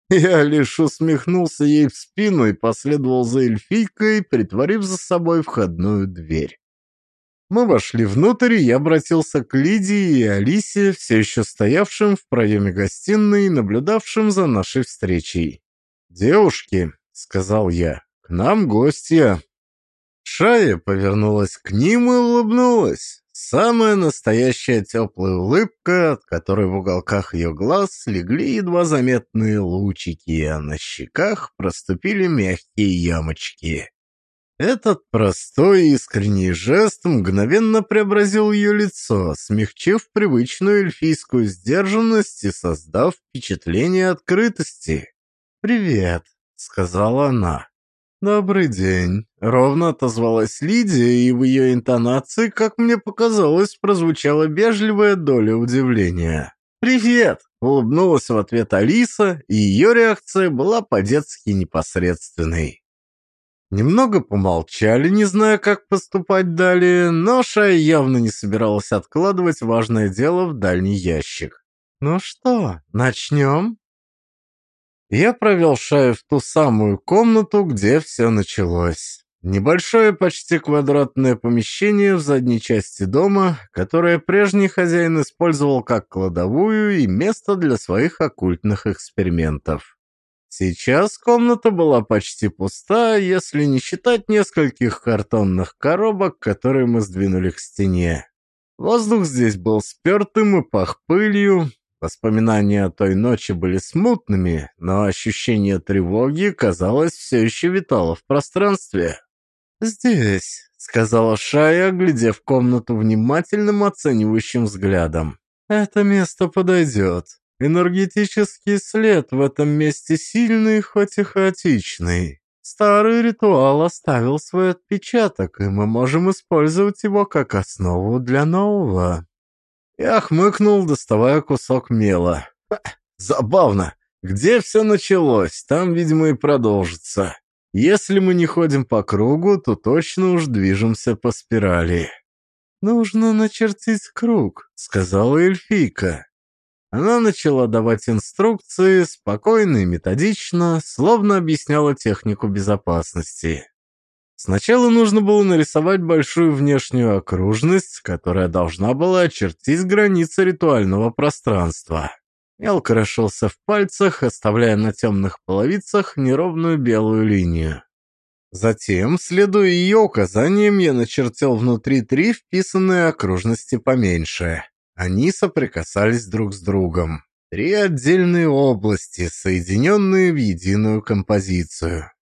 Я лишь усмехнулся ей в спину и последовал за эльфийкой, притворив за собой входную дверь. Мы вошли внутрь, и я обратился к Лидии и Алисе, все еще стоявшим в проеме гостиной и наблюдавшим за нашей встречей. «Девушки», — сказал я, — «к нам гостья». Шая повернулась к ним и улыбнулась. Самая настоящая теплая улыбка, от которой в уголках ее глаз легли едва заметные лучики, а на щеках проступили мягкие ямочки. Этот простой и искренний жест мгновенно преобразил ее лицо, смягчив привычную эльфийскую сдержанность и создав впечатление открытости. «Привет», — сказала она. «Добрый день», — ровно отозвалась Лидия, и в ее интонации, как мне показалось, прозвучала вежливая доля удивления. «Привет», — улыбнулась в ответ Алиса, и ее реакция была по-детски непосредственной. Немного помолчали, не зная, как поступать далее, но Шая явно не собиралась откладывать важное дело в дальний ящик. «Ну что, начнем?» Я провел Шаю в ту самую комнату, где все началось. Небольшое, почти квадратное помещение в задней части дома, которое прежний хозяин использовал как кладовую и место для своих оккультных экспериментов. Сейчас комната была почти пуста, если не считать нескольких картонных коробок, которые мы сдвинули к стене. Воздух здесь был спертым и пах пылью. Воспоминания о той ночи были смутными, но ощущение тревоги, казалось, все еще витало в пространстве. «Здесь», — сказала Шая, оглядев комнату внимательным оценивающим взглядом. «Это место подойдет. Энергетический след в этом месте сильный, хоть и хаотичный. Старый ритуал оставил свой отпечаток, и мы можем использовать его как основу для нового». Я хмыкнул, доставая кусок мела. Ха, забавно. Где все началось, там, видимо, и продолжится. Если мы не ходим по кругу, то точно уж движемся по спирали. «Нужно начертить круг», — сказала эльфийка. Она начала давать инструкции, спокойно и методично, словно объясняла технику безопасности. Сначала нужно было нарисовать большую внешнюю окружность, которая должна была очертить границы ритуального пространства. Мел крошился в пальцах, оставляя на темных половицах неровную белую линию. Затем, следуя ее указаниям, я начертил внутри три вписанные окружности поменьше. Они соприкасались друг с другом. Три отдельные области, соединенные в единую композицию.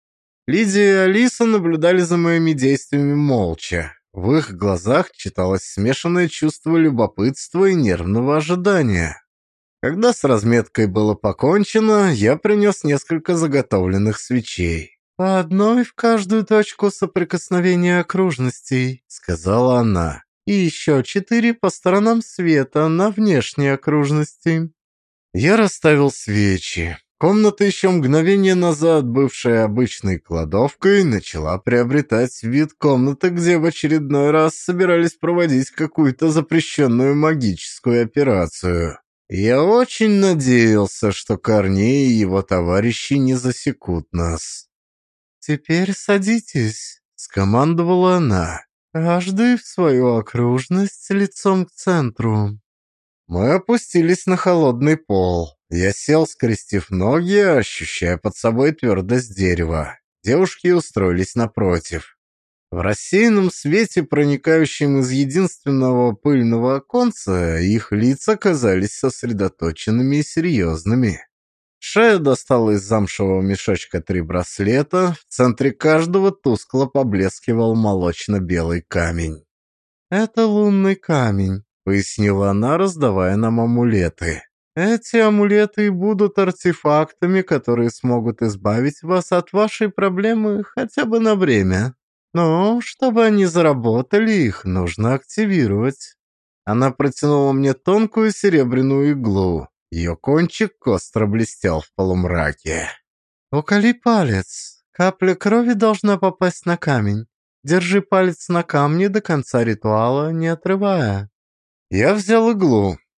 Лидия и Алиса наблюдали за моими действиями молча. В их глазах читалось смешанное чувство любопытства и нервного ожидания. Когда с разметкой было покончено, я принес несколько заготовленных свечей. «По одной в каждую точку соприкосновения окружностей», — сказала она. «И еще четыре по сторонам света на внешней окружности». Я расставил свечи. Комната, еще мгновение назад бывшая обычной кладовкой, начала приобретать вид комнаты, где в очередной раз собирались проводить какую-то запрещенную магическую операцию. Я очень надеялся, что Корней и его товарищи не засекут нас. «Теперь садитесь», — скомандовала она. «Каждый в свою окружность лицом к центру». Мы опустились на холодный пол. Я сел, скрестив ноги, ощущая под собой твердость дерева. Девушки устроились напротив. В рассеянном свете, проникающем из единственного пыльного оконца, их лица казались сосредоточенными и серьезными. Шая достала из замшевого мешочка три браслета, в центре каждого тускло поблескивал молочно-белый камень. «Это лунный камень», — пояснила она, раздавая нам амулеты. «Эти амулеты и будут артефактами, которые смогут избавить вас от вашей проблемы хотя бы на время. Но чтобы они заработали, их нужно активировать». Она протянула мне тонкую серебряную иглу. Ее кончик остро блестел в полумраке. «Уколи палец. Капля крови должна попасть на камень. Держи палец на камне до конца ритуала, не отрывая». Я взял иглу.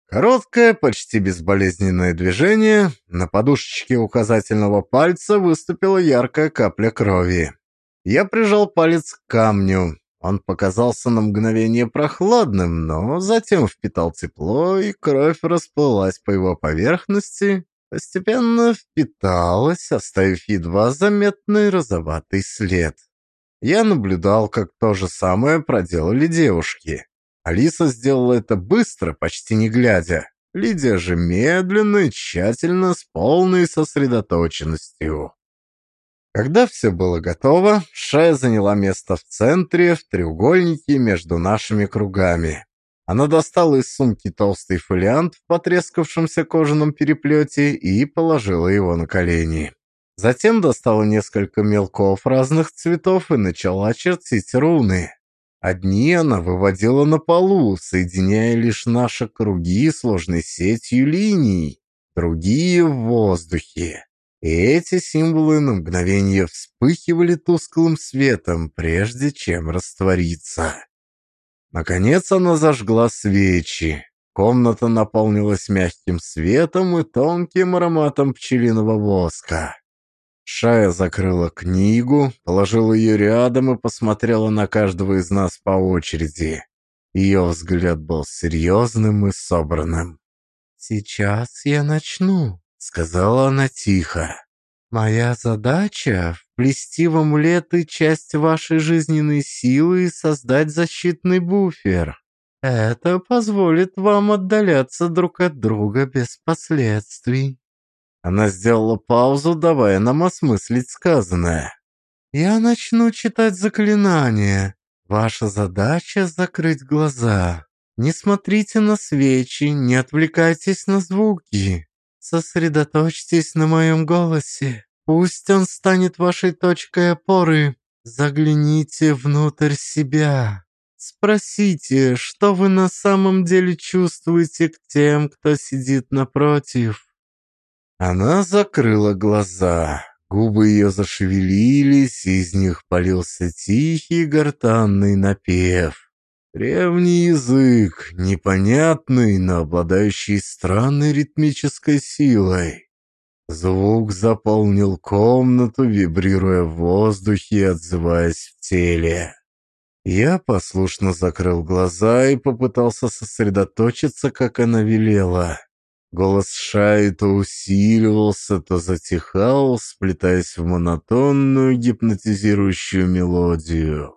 Короткое, почти безболезненное движение, на подушечке указательного пальца выступила яркая капля крови. Я прижал палец к камню. Он показался на мгновение прохладным, но затем впитал тепло, и кровь расплылась по его поверхности, постепенно впиталась, оставив едва заметный розоватый след. Я наблюдал, как то же самое проделали девушки. Алиса сделала это быстро, почти не глядя. Лидия же медленно и тщательно, с полной сосредоточенностью. Когда все было готово, Шая заняла место в центре, в треугольнике между нашими кругами. Она достала из сумки толстый фолиант в потрескавшемся кожаном переплете и положила его на колени. Затем достала несколько мелков разных цветов и начала чертить руны. Одни она выводила на полу, соединяя лишь наши круги сложной сетью линий, другие в воздухе. И эти символы на мгновение вспыхивали тусклым светом, прежде чем раствориться. Наконец она зажгла свечи. Комната наполнилась мягким светом и тонким ароматом пчелиного воска. Шая закрыла книгу, положила ее рядом и посмотрела на каждого из нас по очереди. Ее взгляд был серьезным и собранным. «Сейчас я начну», — сказала она тихо. «Моя задача — вплести в амулеты часть вашей жизненной силы и создать защитный буфер. Это позволит вам отдаляться друг от друга без последствий». Она сделала паузу, давая нам осмыслить сказанное. «Я начну читать заклинание. Ваша задача — закрыть глаза. Не смотрите на свечи, не отвлекайтесь на звуки. Сосредоточьтесь на моем голосе. Пусть он станет вашей точкой опоры. Загляните внутрь себя. Спросите, что вы на самом деле чувствуете к тем, кто сидит напротив». Она закрыла глаза. Губы ее зашевелились, и из них полился тихий гортанный напев. Древний язык, непонятный, но обладающий странной ритмической силой. Звук заполнил комнату, вибрируя в воздухе и отзываясь в теле. Я послушно закрыл глаза и попытался сосредоточиться, как она велела. Голос Шаи то усиливался, то затихал, сплетаясь в монотонную гипнотизирующую мелодию.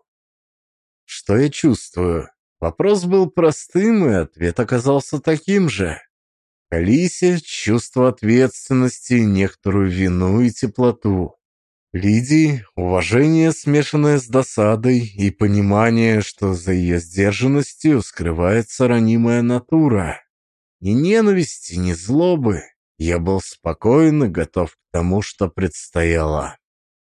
Что я чувствую? Вопрос был простым, и ответ оказался таким же. К Алисе чувство ответственности, некоторую вину и теплоту. Лидии уважение, смешанное с досадой, и понимание, что за ее сдержанностью скрывается ранимая натура. Ни ненависти, ни злобы. Я был спокоен и готов к тому, что предстояло.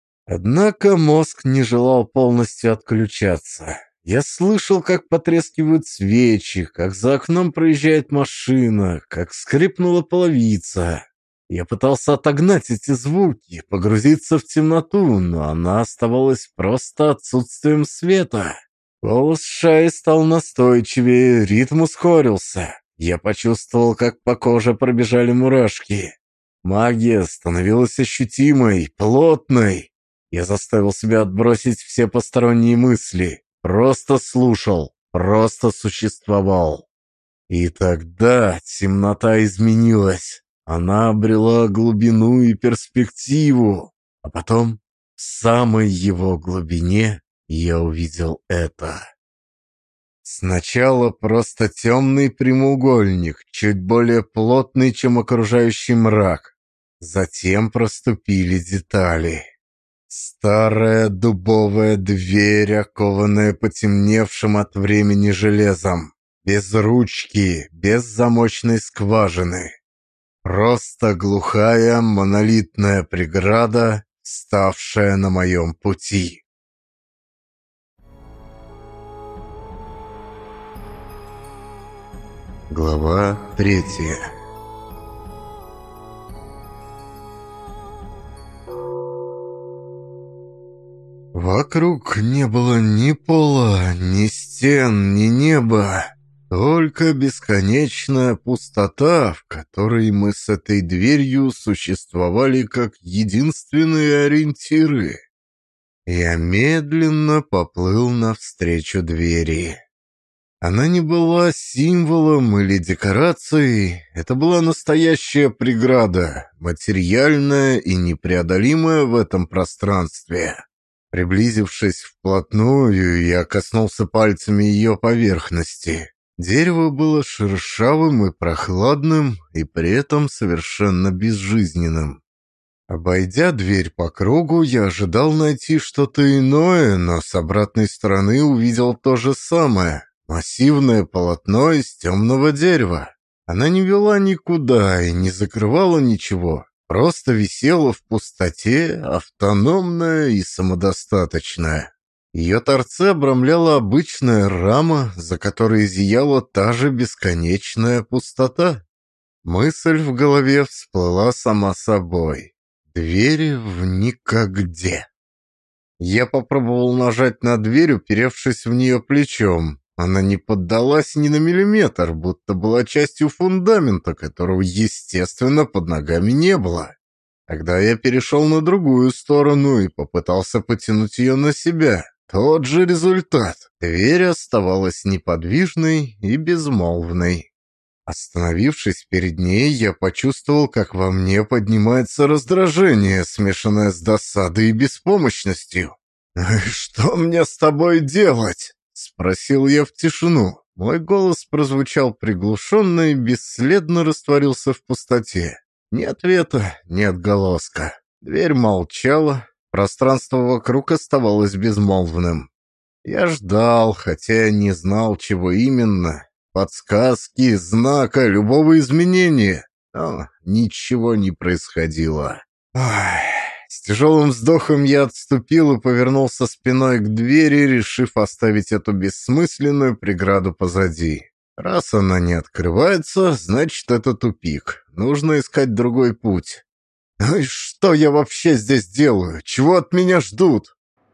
Однако мозг не желал полностью отключаться. Я слышал, как потрескивают свечи, как за окном проезжает машина, как скрипнула половица. Я пытался отогнать эти звуки, погрузиться в темноту, но она оставалась просто отсутствием света. Голос Шаи стал настойчивее, ритм ускорился. Я почувствовал, как по коже пробежали мурашки. Магия становилась ощутимой, плотной. Я заставил себя отбросить все посторонние мысли. Просто слушал, просто существовал. И тогда темнота изменилась. Она обрела глубину и перспективу. А потом, в самой его глубине, я увидел это. Сначала просто темный прямоугольник, чуть более плотный, чем окружающий мрак. Затем проступили детали. Старая дубовая дверь, окованная потемневшим от времени железом. Без ручки, без замочной скважины. Просто глухая монолитная преграда, ставшая на моем пути. Глава третья. Вокруг не было ни пола, ни стен, ни неба. Только бесконечная пустота, в которой мы с этой дверью существовали как единственные ориентиры. Я медленно поплыл навстречу двери. Она не была символом или декорацией, это была настоящая преграда, материальная и непреодолимая в этом пространстве. Приблизившись вплотную, я коснулся пальцами ее поверхности. Дерево было шершавым и прохладным, и при этом совершенно безжизненным. Обойдя дверь по кругу, я ожидал найти что-то иное, но с обратной стороны увидел то же самое. Массивное полотно из темного дерева. Она не вела никуда и не закрывала ничего, просто висела в пустоте, автономная и самодостаточная. Ее торце обрамляла обычная рама, за которой зияла та же бесконечная пустота. Мысль в голове всплыла сама собой. Двери в никогде. Я попробовал нажать на дверь, уперевшись в нее плечом. Она не поддалась ни на миллиметр, будто была частью фундамента, которого, естественно, под ногами не было. Тогда я перешел на другую сторону и попытался потянуть ее на себя. Тот же результат. Дверь оставалась неподвижной и безмолвной. Остановившись перед ней, я почувствовал, как во мне поднимается раздражение, смешанное с досадой и беспомощностью. «Что мне с тобой делать?» — спросил я в тишину. Мой голос прозвучал приглушенно и бесследно растворился в пустоте. Ни ответа, ни отголоска. Дверь молчала, пространство вокруг оставалось безмолвным. Я ждал, хотя не знал, чего именно. Подсказки, знака, любого изменения. Но ничего не происходило. Ой. С тяжелым вздохом я отступил и повернулся спиной к двери, решив оставить эту бессмысленную преграду позади. Раз она не открывается, значит, это тупик. Нужно искать другой путь. Ну и что я вообще здесь делаю? Чего от меня ждут?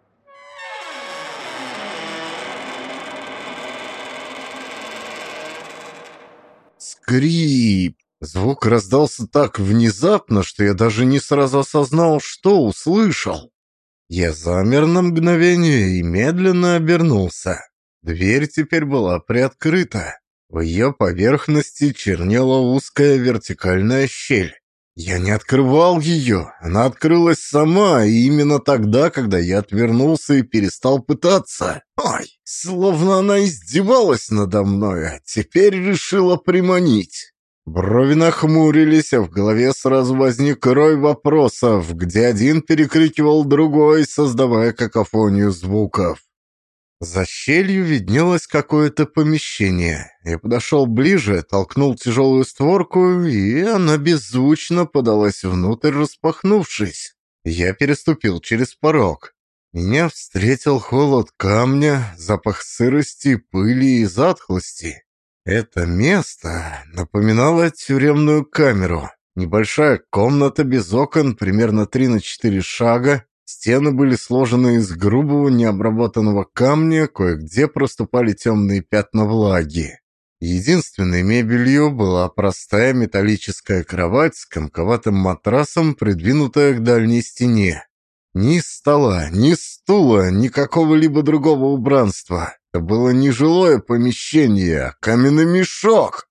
Скрип! Звук раздался так внезапно, что я даже не сразу осознал, что услышал. Я замер на мгновение и медленно обернулся. Дверь теперь была приоткрыта. В ее поверхности чернела узкая вертикальная щель. Я не открывал ее, она открылась сама, и именно тогда, когда я отвернулся и перестал пытаться. Ой, словно она издевалась надо мной, а теперь решила приманить. Брови нахмурились, а в голове сразу возник рой вопросов, где один перекрикивал другой, создавая какофонию звуков. За щелью виднелось какое-то помещение. Я подошел ближе, толкнул тяжелую створку, и она беззвучно подалась внутрь, распахнувшись. Я переступил через порог. Меня встретил холод камня, запах сырости, пыли и затхлости. Это место напоминало тюремную камеру. Небольшая комната без окон, примерно три на четыре шага. Стены были сложены из грубого необработанного камня, кое-где проступали темные пятна влаги. Единственной мебелью была простая металлическая кровать с комковатым матрасом, придвинутая к дальней стене. Ни стола, ни стула, ни какого-либо другого убранства. Это было не жилое помещение, а каменный мешок.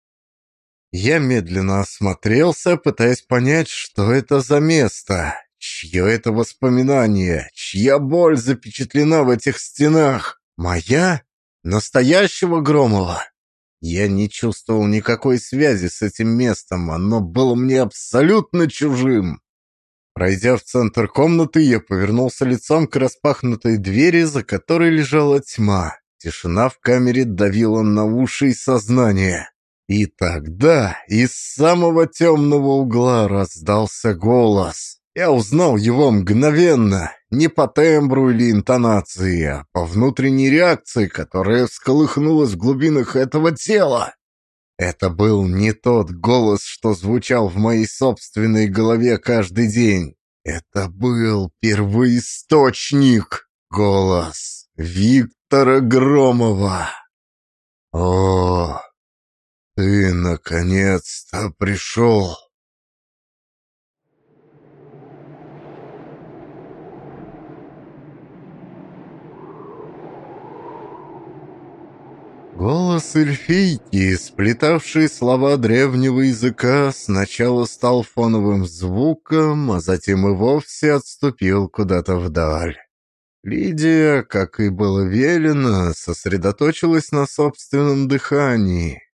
Я медленно осмотрелся, пытаясь понять, что это за место. Чье это воспоминание? Чья боль запечатлена в этих стенах? Моя? Настоящего Громова? Я не чувствовал никакой связи с этим местом, оно было мне абсолютно чужим. Пройдя в центр комнаты, я повернулся лицом к распахнутой двери, за которой лежала тьма. Тишина в камере давила на уши и сознание. И тогда из самого темного угла раздался голос. Я узнал его мгновенно, не по тембру или интонации, а по внутренней реакции, которая всколыхнулась в глубинах этого тела. Это был не тот голос, что звучал в моей собственной голове каждый день. Это был первоисточник, голос Виктора Громова. «О, ты наконец-то пришел!» Голос эльфийки, сплетавший слова древнего языка, сначала стал фоновым звуком, а затем и вовсе отступил куда-то вдаль. Лидия, как и было велено, сосредоточилась на собственном дыхании.